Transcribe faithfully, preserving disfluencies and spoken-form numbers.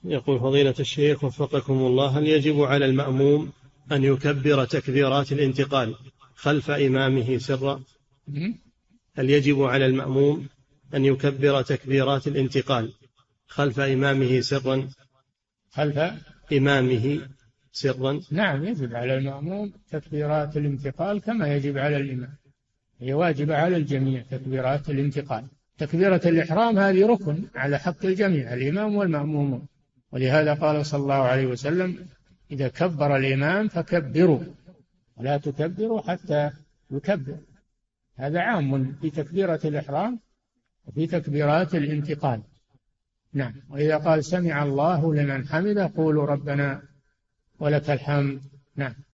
يقول فضيلة الشيخ وفقكم الله، هل يجب على المأموم أن يكبر تكبيرات الانتقال خلف إمامه سرا؟ هل يجب على المأموم أن يكبر تكبيرات الانتقال خلف إمامه سرا؟ خلف إمامه سرا. نعم، يجب على المأموم تكبيرات الانتقال كما يجب على الإمام، هي واجبة على الجميع تكبيرات الانتقال. تكبيرة الإحرام هذه ركن على حق الجميع، الإمام والمأمومون، ولهذا قال صلى الله عليه وسلم: إذا كبر الإمام فكبروا ولا تكبروا حتى يكبر. هذا عام في تكبيرة الإحرام وفي تكبيرات الانتقال. نعم. وإذا قال سمع الله لمن حمده قولوا ربنا ولك الحمد. نعم.